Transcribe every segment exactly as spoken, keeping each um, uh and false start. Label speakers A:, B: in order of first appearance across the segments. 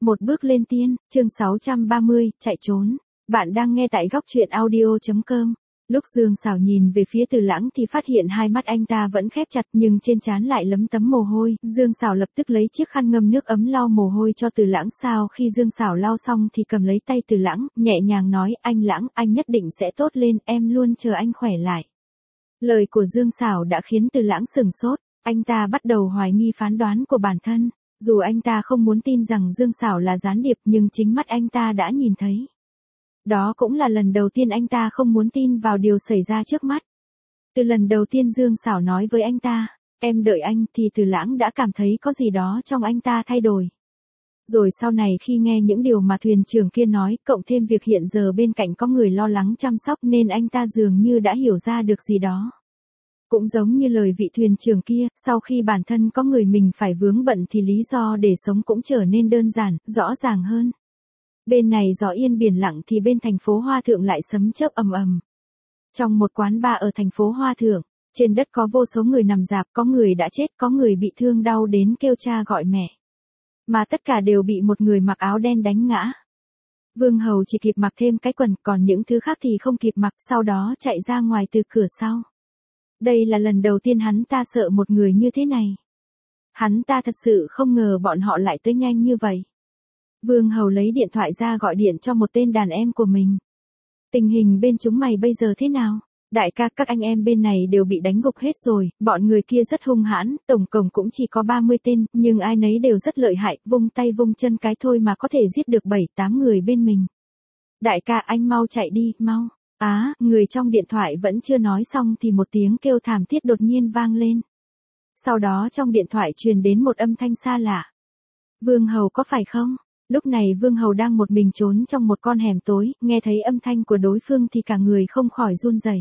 A: Một bước lên tiên, chương sáu trăm ba mươi, chạy trốn. Bạn đang nghe tại góc truyện audio chấm com. Lúc Dương Sảo nhìn về phía Từ Lãng thì phát hiện hai mắt anh ta vẫn khép chặt nhưng trên trán lại lấm tấm mồ hôi. Dương Sảo lập tức lấy chiếc khăn ngâm nước ấm lau mồ hôi cho Từ Lãng. Sau khi Dương Sảo lau xong thì cầm lấy tay Từ Lãng, nhẹ nhàng nói, anh Lãng, anh nhất định sẽ tốt lên, em luôn chờ anh khỏe lại. Lời của Dương Sảo đã khiến Từ Lãng sửng sốt, anh ta bắt đầu hoài nghi phán đoán của bản thân. Dù anh ta không muốn tin rằng Dương Sảo là gián điệp nhưng chính mắt anh ta đã nhìn thấy. Đó cũng là lần đầu tiên anh ta không muốn tin vào điều xảy ra trước mắt. Từ lần đầu tiên Dương Sảo nói với anh ta, em đợi anh, thì Từ Lãng đã cảm thấy có gì đó trong anh ta thay đổi. Rồi sau này khi nghe những điều mà thuyền trưởng kia nói, cộng thêm việc hiện giờ bên cạnh có người lo lắng chăm sóc nên anh ta dường như đã hiểu ra được gì đó. Cũng giống như lời vị thuyền trưởng kia, sau khi bản thân có người mình phải vướng bận thì lý do để sống cũng trở nên đơn giản, rõ ràng hơn. Bên này gió yên biển lặng thì bên thành phố Hoa Thượng lại sấm chớp ầm ầm. Trong một quán bar ở thành phố Hoa Thượng, trên đất có vô số người nằm rạp, có người đã chết, có người bị thương đau đến kêu cha gọi mẹ. Mà tất cả đều bị một người mặc áo đen đánh ngã. Vương Hầu chỉ kịp mặc thêm cái quần, còn những thứ khác thì không kịp mặc, sau đó chạy ra ngoài từ cửa sau. Đây là lần đầu tiên hắn ta sợ một người như thế này. Hắn ta thật sự không ngờ bọn họ lại tới nhanh như vậy. Vương Hầu lấy điện thoại ra gọi điện cho một tên đàn em của mình. Tình hình bên chúng mày bây giờ thế nào? Đại ca, các anh em bên này đều bị đánh gục hết rồi, bọn người kia rất hung hãn, tổng cộng cũng chỉ có ba mươi tên, nhưng ai nấy đều rất lợi hại, vung tay vung chân cái thôi mà có thể giết được bảy tám người bên mình. Đại ca, anh mau chạy đi, mau. Á, à, người trong điện thoại vẫn chưa nói xong thì một tiếng kêu thảm thiết đột nhiên vang lên. Sau đó trong điện thoại truyền đến một âm thanh xa lạ. Vương Hầu có phải không? Lúc này Vương Hầu đang một mình trốn trong một con hẻm tối, nghe thấy âm thanh của đối phương thì cả người không khỏi run rẩy.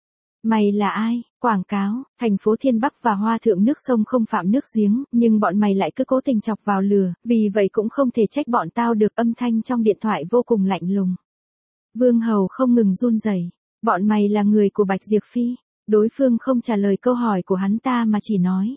A: Mày là ai? Quảng cáo, thành phố Thiên Bắc và Hoa Thượng nước sông không phạm nước giếng, nhưng bọn mày lại cứ cố tình chọc vào lừa, vì vậy cũng không thể trách bọn tao được. Âm thanh trong điện thoại vô cùng lạnh lùng. Vương Hầu không ngừng run rẩy. Bọn mày là người của Bạch Diệp Phi. Đối phương không trả lời câu hỏi của hắn ta mà chỉ nói.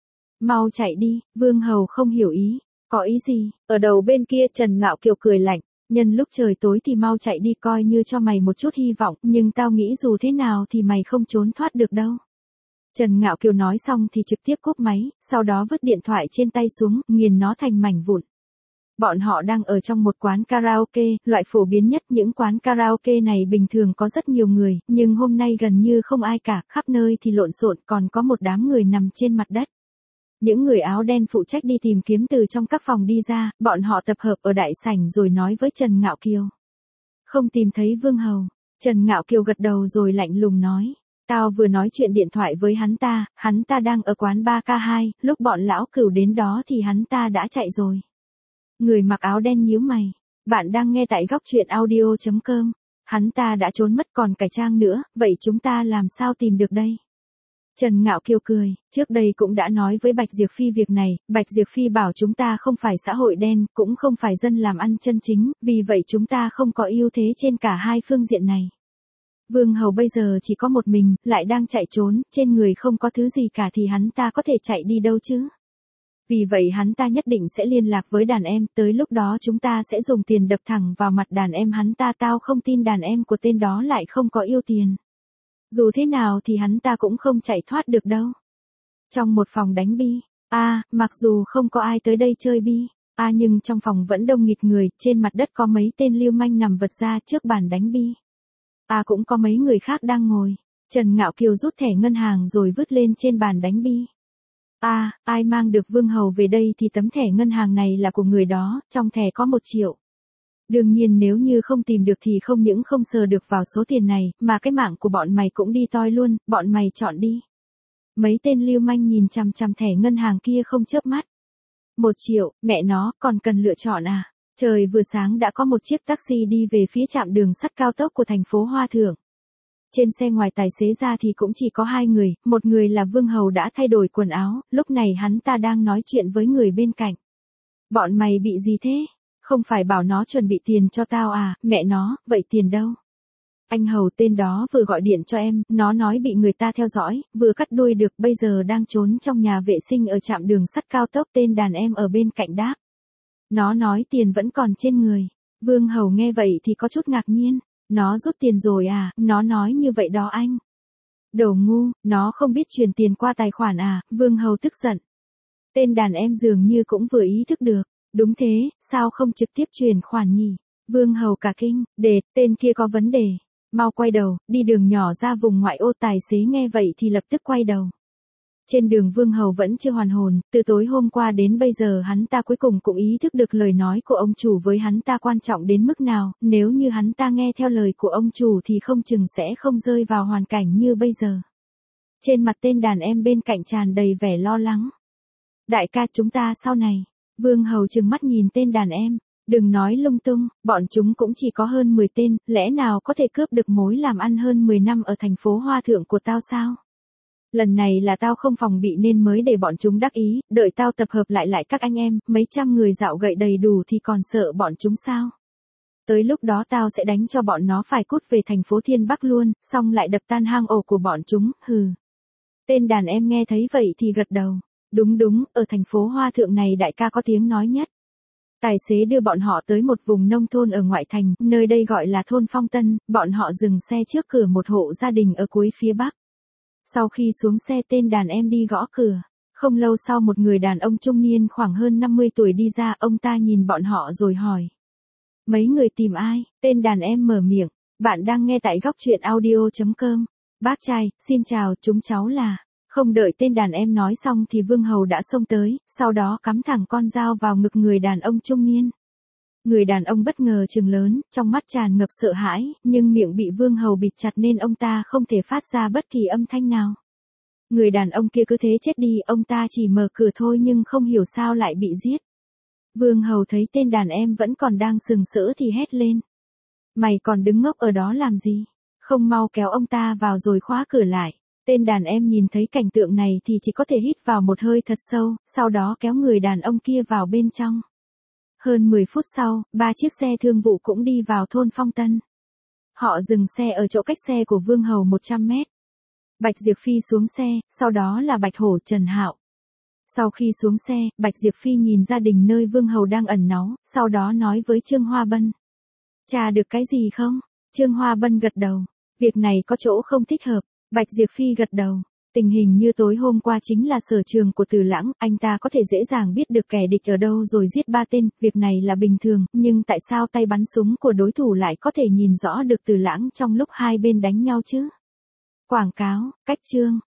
A: Mau chạy đi. Vương Hầu không hiểu ý. Có ý gì? Ở đầu bên kia Trần Ngạo Kiều cười lạnh. Nhân lúc trời tối thì mau chạy đi, coi như cho mày một chút hy vọng, nhưng tao nghĩ dù thế nào thì mày không trốn thoát được đâu. Trần Ngạo Kiều nói xong thì trực tiếp cúp máy, sau đó vứt điện thoại trên tay xuống, nghiền nó thành mảnh vụn. Bọn họ đang ở trong một quán karaoke, loại phổ biến nhất những quán karaoke này bình thường có rất nhiều người, nhưng hôm nay gần như không ai cả, khắp nơi thì lộn xộn, còn có một đám người nằm trên mặt đất. Những người áo đen phụ trách đi tìm kiếm từ trong các phòng đi ra, bọn họ tập hợp ở đại sảnh rồi nói với Trần Ngạo Kiều. Không tìm thấy Vương Hầu. Trần Ngạo Kiều gật đầu rồi lạnh lùng nói. Tao vừa nói chuyện điện thoại với hắn ta, hắn ta đang ở quán ba K hai, lúc bọn lão Cửu đến đó thì hắn ta đã chạy rồi. Người mặc áo đen nhíu mày. Bạn đang nghe tại góc truyện audio chấm com. Hắn ta đã trốn mất còn cải trang nữa, vậy chúng ta làm sao tìm được đây? Trần Ngạo Kiều cười, trước đây cũng đã nói với Bạch Diệp Phi việc này, Bạch Diệp Phi bảo chúng ta không phải xã hội đen, cũng không phải dân làm ăn chân chính, vì vậy chúng ta không có ưu thế trên cả hai phương diện này. Vương Hầu bây giờ chỉ có một mình, lại đang chạy trốn, trên người không có thứ gì cả thì hắn ta có thể chạy đi đâu chứ? Vì vậy hắn ta nhất định sẽ liên lạc với đàn em, tới lúc đó chúng ta sẽ dùng tiền đập thẳng vào mặt đàn em hắn ta. Tao không tin đàn em của tên đó lại không có yêu tiền. Dù thế nào thì hắn ta cũng không chạy thoát được đâu. Trong một phòng đánh bi, a, à, mặc dù không có ai tới đây chơi bi, a à, nhưng trong phòng vẫn đông nghịt người, trên mặt đất có mấy tên lưu manh nằm vật ra trước bàn đánh bi. A à, cũng có mấy người khác đang ngồi. Trần Ngạo Kiều rút thẻ ngân hàng rồi vứt lên trên bàn đánh bi. A, à, ai mang được Vương Hầu về đây thì tấm thẻ ngân hàng này là của người đó, trong thẻ có một triệu. Đương nhiên nếu như không tìm được thì không những không sờ được vào số tiền này, mà cái mạng của bọn mày cũng đi toi luôn, bọn mày chọn đi. Mấy tên lưu manh nhìn chằm chằm thẻ ngân hàng kia không chớp mắt. Một triệu, mẹ nó, còn cần lựa chọn à? Trời vừa sáng đã có một chiếc taxi đi về phía trạm đường sắt cao tốc của thành phố Hoa Thượng. Trên xe ngoài tài xế ra thì cũng chỉ có hai người, một người là Vương Hầu đã thay đổi quần áo, lúc này hắn ta đang nói chuyện với người bên cạnh. Bọn mày bị gì thế? Không phải bảo nó chuẩn bị tiền cho tao à, mẹ nó, vậy tiền đâu? Anh Hầu tên đó vừa gọi điện cho em, nó nói bị người ta theo dõi, vừa cắt đuôi được, bây giờ đang trốn trong nhà vệ sinh ở trạm đường sắt cao tốc. Tên đàn em ở bên cạnh đáp. Nó nói tiền vẫn còn trên người. Vương Hầu nghe vậy thì có chút ngạc nhiên. Nó rút tiền rồi à, nó nói như vậy đó anh. Đồ ngu, nó không biết chuyển tiền qua tài khoản à, Vương Hầu tức giận. Tên đàn em dường như cũng vừa ý thức được. Đúng thế, sao không trực tiếp chuyển khoản nhỉ? Vương Hầu cả kinh, để, tên kia có vấn đề. Mau quay đầu, đi đường nhỏ ra vùng ngoại ô. Tài xế nghe vậy thì lập tức quay đầu. Trên đường Vương Hầu vẫn chưa hoàn hồn, từ tối hôm qua đến bây giờ hắn ta cuối cùng cũng ý thức được lời nói của ông chủ với hắn ta quan trọng đến mức nào, nếu như hắn ta nghe theo lời của ông chủ thì không chừng sẽ không rơi vào hoàn cảnh như bây giờ. Trên mặt tên đàn em bên cạnh tràn đầy vẻ lo lắng. Đại ca chúng ta sau này, Vương Hầu trừng mắt nhìn tên đàn em, đừng nói lung tung, bọn chúng cũng chỉ có hơn mười tên, lẽ nào có thể cướp được mối làm ăn hơn mười năm ở thành phố Hoa Thượng của tao sao? Lần này là tao không phòng bị nên mới để bọn chúng đắc ý, đợi tao tập hợp lại lại các anh em, mấy trăm người dạo gậy đầy đủ thì còn sợ bọn chúng sao? Tới lúc đó tao sẽ đánh cho bọn nó phải cút về thành phố Thiên Bắc luôn, xong lại đập tan hang ổ của bọn chúng, hừ. Tên đàn em nghe thấy vậy thì gật đầu. Đúng đúng, ở thành phố Hoa Thượng này đại ca có tiếng nói nhất. Tài xế đưa bọn họ tới một vùng nông thôn ở ngoại thành, nơi đây gọi là thôn Phong Tân, bọn họ dừng xe trước cửa một hộ gia đình ở cuối phía bắc. Sau khi xuống xe tên đàn em đi gõ cửa. Không lâu sau một người đàn ông trung niên khoảng hơn năm mươi tuổi đi ra, ông ta nhìn bọn họ rồi hỏi. Mấy người tìm ai? Tên đàn em mở miệng. Bạn đang nghe tại góc truyện audio chấm com. Bác trai, xin chào, chúng cháu là... Không đợi tên đàn em nói xong thì Vương Hầu đã xông tới, sau đó cắm thẳng con dao vào ngực người đàn ông trung niên. Người đàn ông bất ngờ trừng lớn, trong mắt tràn ngập sợ hãi, nhưng miệng bị Vương Hầu bịt chặt nên ông ta không thể phát ra bất kỳ âm thanh nào. Người đàn ông kia cứ thế chết đi, ông ta chỉ mở cửa thôi nhưng không hiểu sao lại bị giết. Vương Hầu thấy tên đàn em vẫn còn đang sừng sỡ thì hét lên. Mày còn đứng ngốc ở đó làm gì? Không mau kéo ông ta vào rồi khóa cửa lại. Tên đàn em nhìn thấy cảnh tượng này thì chỉ có thể hít vào một hơi thật sâu, sau đó kéo người đàn ông kia vào bên trong. Hơn mười phút sau, ba chiếc xe thương vụ cũng đi vào thôn Phong Tân. Họ dừng xe ở chỗ cách xe của Vương Hầu một trăm mét. Bạch Diệp Phi xuống xe, sau đó là Bạch Hổ Trần Hạo. Sau khi xuống xe, Bạch Diệp Phi nhìn gia đình nơi Vương Hầu đang ẩn náu, sau đó nói với Trương Hoa Bân. Tra được cái gì không? Trương Hoa Bân gật đầu. Việc này có chỗ không thích hợp. Bạch Diệp Phi gật đầu. Tình hình như tối hôm qua chính là sở trường của Từ Lãng, anh ta có thể dễ dàng biết được kẻ địch ở đâu rồi giết ba tên, việc này là bình thường, nhưng tại sao tay bắn súng của đối thủ lại có thể nhìn rõ được Từ Lãng trong lúc hai bên đánh nhau chứ? Quảng cáo, cách chương,